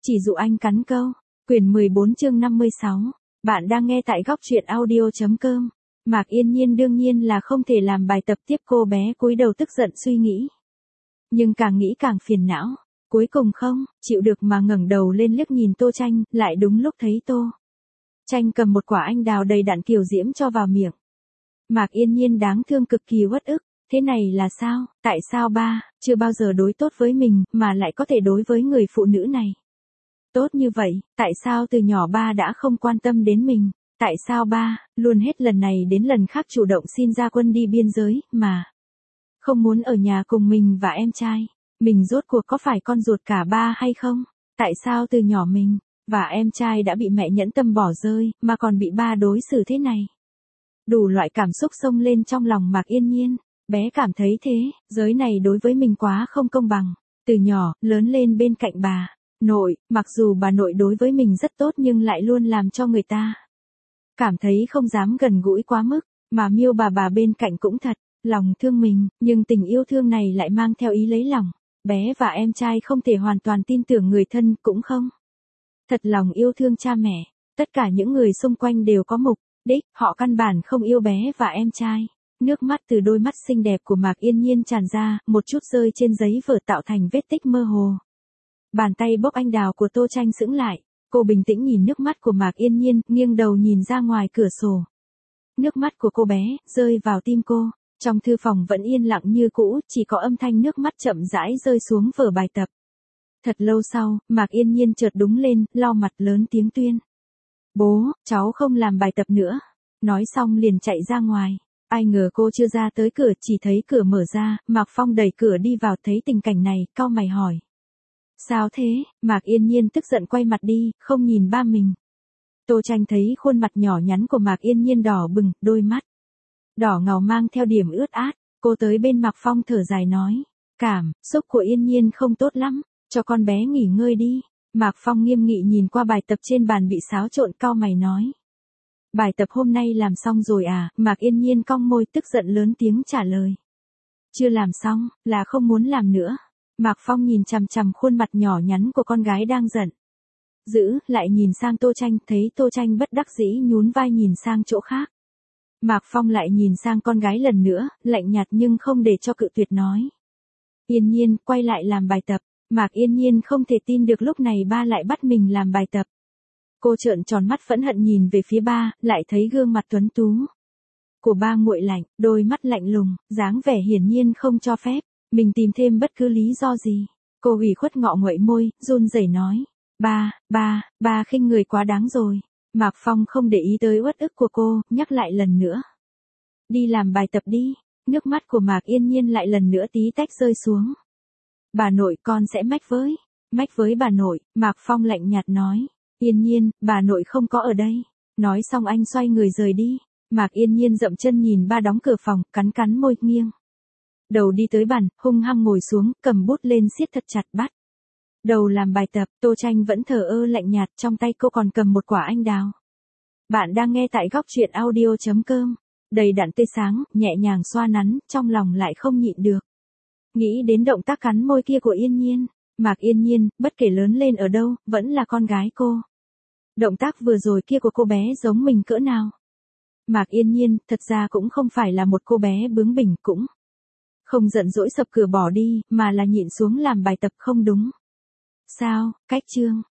Chỉ dụ anh cắn câu. Quyển 14 chương 56. Bạn đang nghe tại góc truyện audio.com. Mạc Yên Nhiên đương nhiên là không thể làm bài tập tiếp, cô bé cúi đầu tức giận suy nghĩ. Nhưng càng nghĩ càng phiền não. Cuối cùng không chịu được mà ngẩng đầu lên liếc nhìn Tô Tranh, lại đúng lúc thấy Tô Tranh cầm một quả anh đào đầy đặn kiều diễm cho vào miệng. Mạc Yên Nhiên đáng thương cực kỳ uất ức. Thế này là sao? Tại sao ba chưa bao giờ đối tốt với mình mà lại có thể đối với người phụ nữ này tốt như vậy? Tại sao từ nhỏ ba đã không quan tâm đến mình? Tại sao ba luôn hết lần này đến lần khác chủ động xin ra quân đi biên giới mà không muốn ở nhà cùng mình và em trai? Mình rốt cuộc có phải con ruột cả ba hay không? Tại sao từ nhỏ mình và em trai đã bị mẹ nhẫn tâm bỏ rơi mà còn bị ba đối xử thế này? Đủ loại cảm xúc xông lên trong lòng Mạc Yên Nhiên. Bé cảm thấy thế giới này đối với mình quá không công bằng. Từ nhỏ lớn lên bên cạnh bà nội, mặc dù bà nội đối với mình rất tốt nhưng lại luôn làm cho người ta cảm thấy không dám gần gũi quá mức. Mà Miêu bà bên cạnh cũng thật lòng thương mình, nhưng tình yêu thương này lại mang theo ý lấy lòng. Bé và em trai không thể hoàn toàn tin tưởng người thân, cũng không thật lòng yêu thương cha mẹ. Tất cả những người xung quanh đều có mục đích, họ căn bản không yêu bé và em trai. Nước mắt từ đôi mắt xinh đẹp của Mạc Yên Nhiên tràn ra, một chút rơi trên giấy vở tạo thành vết tích mơ hồ. Bàn tay bóp anh đào của Tô Tranh sững lại. Cô bình tĩnh nhìn nước mắt của Mạc Yên Nhiên, nghiêng đầu nhìn ra ngoài cửa sổ. Nước mắt của cô bé rơi vào tim cô. Trong thư phòng vẫn yên lặng như cũ, chỉ có âm thanh nước mắt chậm rãi rơi xuống vở bài tập. Thật lâu sau, Mạc Yên Nhiên chợt đúng lên, lau mặt lớn tiếng tuyên: "Bố, cháu không làm bài tập nữa." Nói xong liền chạy ra ngoài. Ai ngờ cô chưa ra tới cửa, chỉ thấy cửa mở ra, Mạc Phong đẩy cửa đi vào, thấy tình cảnh này, cau mày hỏi: "Sao thế?" Mạc Yên Nhiên tức giận quay mặt đi, không nhìn ba mình. Tô Tranh thấy khuôn mặt nhỏ nhắn của Mạc Yên Nhiên đỏ bừng, đôi mắt đỏ ngầu mang theo điểm ướt át. Cô tới bên Mạc Phong thở dài nói: "Cảm xúc của Yên Nhiên không tốt lắm, cho con bé nghỉ ngơi đi." Mạc Phong nghiêm nghị nhìn qua bài tập trên bàn bị xáo trộn, cau mày nói: "Bài tập hôm nay làm xong rồi à?" Mạc Yên Nhiên cong môi tức giận lớn tiếng trả lời: "Chưa làm xong, là không muốn làm nữa." Mạc Phong nhìn chằm chằm khuôn mặt nhỏ nhắn của con gái đang giận dữ, lại nhìn sang Tô Tranh, thấy Tô Tranh bất đắc dĩ nhún vai nhìn sang chỗ khác. Mạc Phong lại nhìn sang con gái lần nữa, lạnh nhạt nhưng không để cho cự tuyệt nói: "Yên Nhiên, quay lại làm bài tập." Mạc Yên Nhiên không thể tin được lúc này ba lại bắt mình làm bài tập. Cô trợn tròn mắt phẫn hận nhìn về phía ba, lại thấy gương mặt tuấn tú của ba nguội lạnh, đôi mắt lạnh lùng, dáng vẻ hiển nhiên không cho phép mình tìm thêm bất cứ lý do gì. Cô ủy khuất ngọ nguậy môi, run rẩy nói: Ba khinh người quá đáng rồi." Mạc Phong không để ý tới uất ức của cô, nhắc lại lần nữa: "Đi làm bài tập đi." Nước mắt của Mạc Yên Nhiên lại lần nữa tí tách rơi xuống. "Bà nội, con sẽ mách với bà nội." Mạc Phong lạnh nhạt nói: "Yên Nhiên, bà nội không có ở đây." Nói xong anh xoay người rời đi. Mạc Yên Nhiên dậm chân nhìn ba đóng cửa phòng, cắn môi, nghiêng đầu đi tới bàn, hung hăng ngồi xuống, cầm bút lên siết thật chặt, bắt đầu làm bài tập. Tô Tranh vẫn thờ ơ lạnh nhạt, trong tay cô còn cầm một quả anh đào. Bạn đang nghe tại góc truyện audio.com. Đầy đặn tươi sáng, nhẹ nhàng xoa nắn, trong lòng lại không nhịn được nghĩ đến động tác cắn môi kia của Yên Nhiên. Mạc Yên Nhiên, bất kể lớn lên ở đâu, vẫn là con gái cô. Động tác vừa rồi kia của cô bé giống mình cỡ nào. Mạc Yên Nhiên, thật ra cũng không phải là một cô bé bướng bỉnh, cũng không giận dỗi sập cửa bỏ đi, mà là nhịn xuống làm bài tập. Không đúng sao? Cách chương